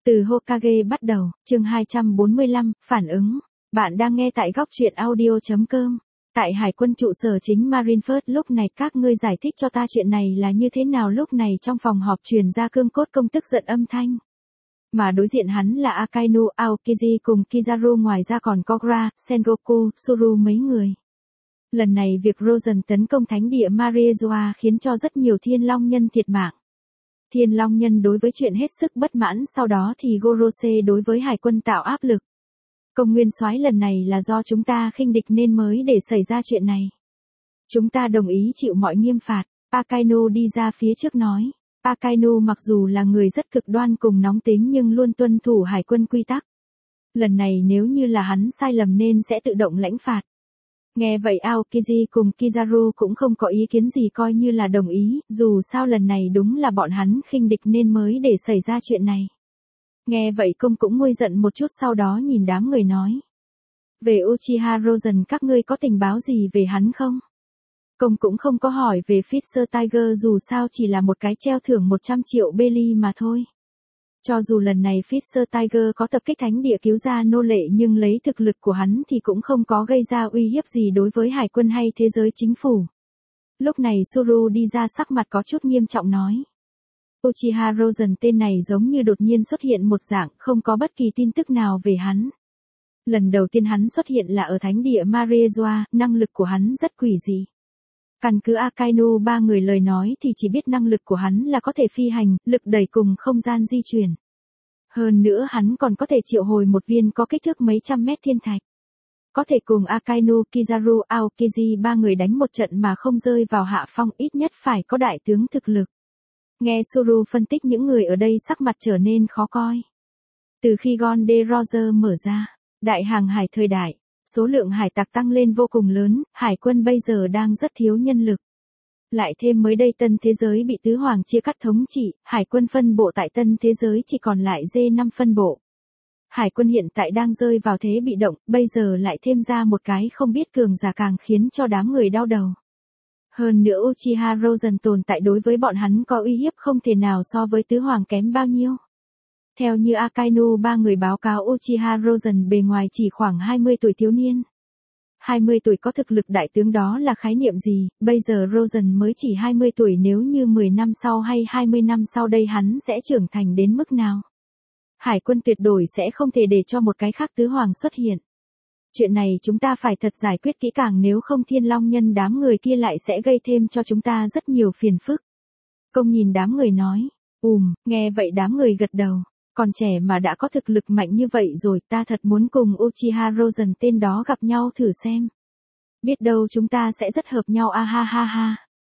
Từ Hokage bắt đầu, chương 245, phản ứng. Bạn đang nghe tại góc truyện audio.com. Tại hải quân trụ sở chính Marineford lúc này các ngươi giải thích cho ta chuyện này là như thế nào. Lúc này trong phòng họp truyền ra cương cốt công tức giận âm thanh. Mà đối diện hắn là Akainu, Aokiji cùng Kizaru, ngoài ra còn có Gra, Sengoku, Suru mấy người. Lần này việc Rosen tấn công thánh địa Mariezua khiến cho rất nhiều Thiên Long nhân thiệt mạng. Thiên Long nhân đối với chuyện hết sức bất mãn, sau đó thì Gorose đối với hải quân tạo áp lực. Công nguyên soái, lần này là do chúng ta khinh địch nên mới để xảy ra chuyện này. Chúng ta đồng ý chịu mọi nghiêm phạt. Akainu đi ra phía trước nói. Akainu mặc dù là người rất cực đoan cùng nóng tính nhưng luôn tuân thủ hải quân quy tắc. Lần này nếu như là hắn sai lầm nên sẽ tự động lãnh phạt. Nghe vậy Aokiji cùng Kizaru cũng không có ý kiến gì, coi như là đồng ý, dù sao lần này đúng là bọn hắn khinh địch nên mới để xảy ra chuyện này. Nghe vậy công cũng nguôi giận một chút, sau đó nhìn đám người nói. Về Uchiha Rosen, các ngươi có tình báo gì về hắn không? Công cũng không có hỏi về Fisher Tiger, dù sao chỉ là một cái treo thưởng 100 triệu belly mà thôi. Cho dù lần này Fisher Tiger có tập kích thánh địa cứu ra nô lệ, nhưng lấy thực lực của hắn thì cũng không có gây ra uy hiếp gì đối với hải quân hay thế giới chính phủ. Lúc này Suru đi ra, sắc mặt có chút nghiêm trọng nói. Uchiha Rosen, tên này giống như đột nhiên xuất hiện một dạng, không có bất kỳ tin tức nào về hắn. Lần đầu tiên hắn xuất hiện là ở thánh địa Mariezua, năng lực của hắn rất quỷ dị. Căn cứ Akainu ba người lời nói thì chỉ biết năng lực của hắn là có thể phi hành, lực đẩy cùng không gian di chuyển. Hơn nữa hắn còn có thể triệu hồi một viên có kích thước mấy trăm mét thiên thạch. Có thể cùng Akainu, Kizaru, Aokiji ba người đánh một trận mà không rơi vào hạ phong, ít nhất phải có đại tướng thực lực. Nghe Suru phân tích, những người ở đây sắc mặt trở nên khó coi. Từ khi Gonde Roger mở ra, đại hàng hải thời đại, số lượng hải tặc tăng lên vô cùng lớn, hải quân bây giờ đang rất thiếu nhân lực. Lại thêm mới đây tân thế giới bị tứ hoàng chia cắt thống trị, hải quân phân bộ tại tân thế giới chỉ còn lại D5 phân bộ. Hải quân hiện tại đang rơi vào thế bị động, bây giờ lại thêm ra một cái không biết cường giả càng khiến cho đám người đau đầu. Hơn nữa Uchiha Rosen tồn tại đối với bọn hắn có uy hiếp không thể nào so với tứ hoàng kém bao nhiêu. Theo như Akainu ba người báo cáo, Uchiha Rosen bề ngoài chỉ khoảng 20 tuổi thiếu niên. 20 tuổi có thực lực đại tướng đó là khái niệm gì, bây giờ Rosen mới chỉ 20 tuổi, nếu như 10 năm sau hay 20 năm sau đây hắn sẽ trưởng thành đến mức nào? Hải quân tuyệt đối sẽ không thể để cho một cái khác tứ hoàng xuất hiện. Chuyện này chúng ta phải thật giải quyết kỹ càng, nếu không Thiên Long nhân đám người kia lại sẽ gây thêm cho chúng ta rất nhiều phiền phức. Công nhìn đám người nói. Nghe vậy đám người gật đầu. Còn trẻ mà đã có thực lực mạnh như vậy rồi, ta thật muốn cùng Uchiha Rosen tên đó gặp nhau thử xem. Biết đâu chúng ta sẽ rất hợp nhau, a ha ha ha.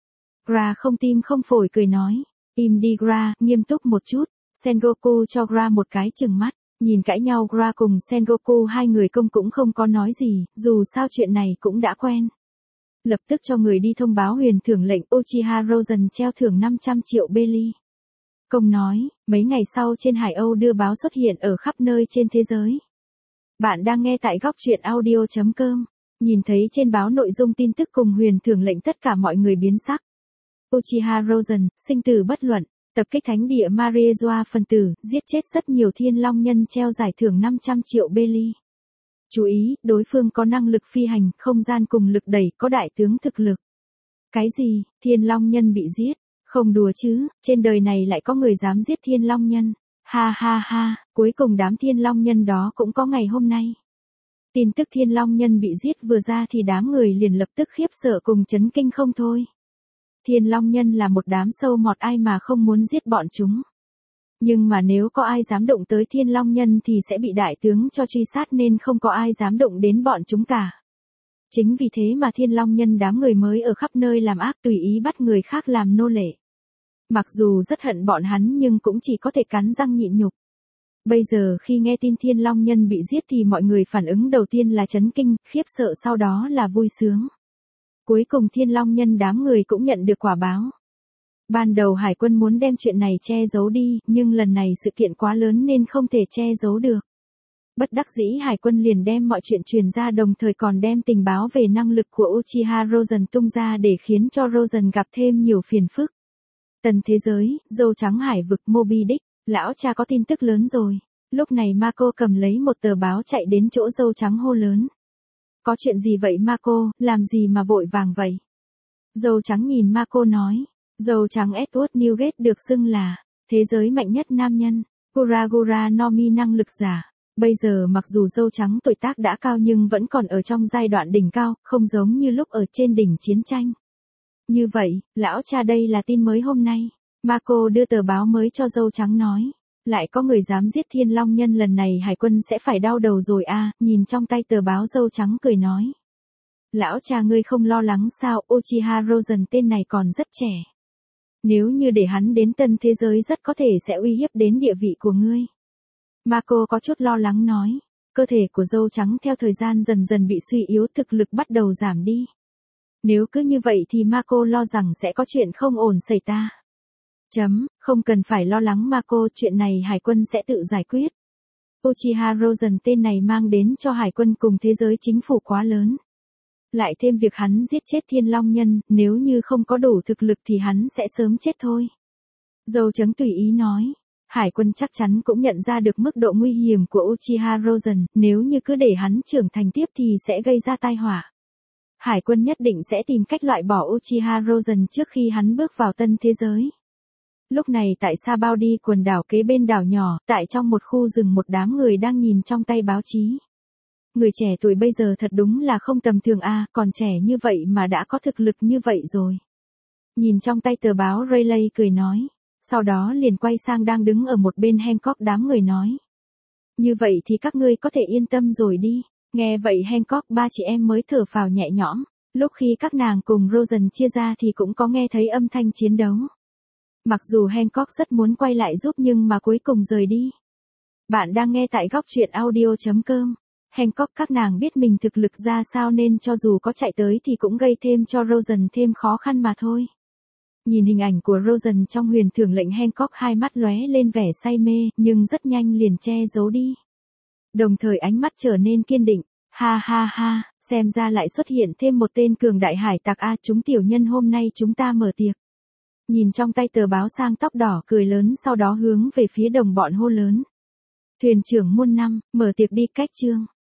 Gra không tim không phổi cười nói. Im đi Gra, nghiêm túc một chút. Sengoku cho Gra một cái chừng mắt. Nhìn cãi nhau, Gra cùng Sengoku hai người công cũng không có nói gì, dù sao chuyện này cũng đã quen. Lập tức cho người đi thông báo huyền thưởng lệnh Uchiha Rosen treo thưởng 500 triệu belly. Công nói, mấy ngày sau trên Hải Âu đưa báo xuất hiện ở khắp nơi trên thế giới. Bạn đang nghe tại góc truyện audio.com. Nhìn thấy trên báo nội dung tin tức cùng huyền thưởng lệnh, tất cả mọi người biến sắc. Uchiha Rosen, sinh tử bất luận, tập kích thánh địa Mariezua phần tử, giết chết rất nhiều Thiên Long nhân, treo giải thưởng 500 triệu belly. Chú ý, đối phương có năng lực phi hành, không gian cùng lực đẩy, có đại tướng thực lực. Cái gì, Thiên Long nhân bị giết? Không đùa chứ, trên đời này lại có người dám giết Thiên Long nhân. Ha ha ha, cuối cùng đám Thiên Long nhân đó cũng có ngày hôm nay. Tin tức Thiên Long nhân bị giết vừa ra thì đám người liền lập tức khiếp sợ cùng chấn kinh không thôi. Thiên Long nhân là một đám sâu mọt, ai mà không muốn giết bọn chúng. Nhưng mà nếu có ai dám động tới Thiên Long nhân thì sẽ bị đại tướng cho truy sát, nên không có ai dám động đến bọn chúng cả. Chính vì thế mà Thiên Long nhân đám người mới ở khắp nơi làm ác, tùy ý bắt người khác làm nô lệ. Mặc dù rất hận bọn hắn nhưng cũng chỉ có thể cắn răng nhịn nhục. Bây giờ khi nghe tin Thiên Long nhân bị giết thì mọi người phản ứng đầu tiên là chấn kinh, khiếp sợ, sau đó là vui sướng. Cuối cùng Thiên Long nhân đám người cũng nhận được quả báo. Ban đầu hải quân muốn đem chuyện này che giấu đi, nhưng lần này sự kiện quá lớn nên không thể che giấu được. Bất đắc dĩ hải quân liền đem mọi chuyện truyền ra, đồng thời còn đem tình báo về năng lực của Uchiha Rosen tung ra để khiến cho Rosen gặp thêm nhiều phiền phức. Tần thế giới, dâu trắng hải vực, Moby Dick. Lão cha có tin tức lớn rồi. Lúc này Marco cầm lấy một tờ báo chạy đến chỗ dâu trắng hô lớn. Có chuyện gì vậy Marco, làm gì mà vội vàng vậy? Dâu trắng nhìn Marco nói. Dâu trắng Edward Newgate được xưng là thế giới mạnh nhất nam nhân, Gura Nomi năng lực giả. Bây giờ mặc dù dâu trắng tuổi tác đã cao nhưng vẫn còn ở trong giai đoạn đỉnh cao, không giống như lúc ở trên đỉnh chiến tranh. Như vậy, lão cha đây là tin mới hôm nay. Marco đưa tờ báo mới cho dâu trắng nói. Lại có người dám giết Thiên Long Nhân, lần này hải quân sẽ phải đau đầu rồi à, nhìn trong tay tờ báo dâu trắng cười nói. Lão cha ngươi không lo lắng sao, Uchiha Rosen tên này còn rất trẻ. Nếu như để hắn đến tân thế giới rất có thể sẽ uy hiếp đến địa vị của ngươi. Marco có chút lo lắng nói. Cơ thể của dâu trắng theo thời gian dần dần bị suy yếu, thực lực bắt đầu giảm đi. Nếu cứ như vậy thì Marco lo rằng sẽ có chuyện không ổn xảy ra. Không cần phải lo lắng Marco, chuyện này hải quân sẽ tự giải quyết. Uchiha Rosen tên này mang đến cho hải quân cùng thế giới chính phủ quá lớn. Lại thêm việc hắn giết chết Thiên Long Nhân, nếu như không có đủ thực lực thì hắn sẽ sớm chết thôi. Dâu trắng tùy ý nói. Hải quân chắc chắn cũng nhận ra được mức độ nguy hiểm của Uchiha Rosen, nếu như cứ để hắn trưởng thành tiếp thì sẽ gây ra tai họa. Hải quân nhất định sẽ tìm cách loại bỏ Uchiha Rosen trước khi hắn bước vào tân thế giới. Lúc này tại Sabaudi, quần đảo kế bên đảo nhỏ, tại trong một khu rừng, một đám người đang nhìn trong tay báo chí. Người trẻ tuổi bây giờ thật đúng là không tầm thường a, còn trẻ như vậy mà đã có thực lực như vậy rồi. Nhìn trong tay tờ báo Rayleigh cười nói. Sau đó liền quay sang đang đứng ở một bên Hancock, đám người nói. Như vậy thì các ngươi có thể yên tâm rồi đi. Nghe vậy Hancock ba chị em mới thở phào nhẹ nhõm. Lúc khi các nàng cùng Rosen chia ra thì cũng có nghe thấy âm thanh chiến đấu. Mặc dù Hancock rất muốn quay lại giúp nhưng mà cuối cùng rời đi. Bạn đang nghe tại góc truyện audio.com. Hancock các nàng biết mình thực lực ra sao nên cho dù có chạy tới thì cũng gây thêm cho Rosen thêm khó khăn mà thôi. Nhìn hình ảnh của Rosen trong huyền thưởng lệnh, Hancock hai mắt lóe lên vẻ say mê, nhưng rất nhanh liền che giấu đi. Đồng thời ánh mắt trở nên kiên định. Ha ha ha, xem ra lại xuất hiện thêm một tên cường đại hải tặc a, chúng tiểu nhân hôm nay chúng ta mở tiệc. Nhìn trong tay tờ báo sang tóc đỏ cười lớn, sau đó hướng về phía đồng bọn hô lớn. Thuyền trưởng muôn năm, mở tiệc đi, cách chương.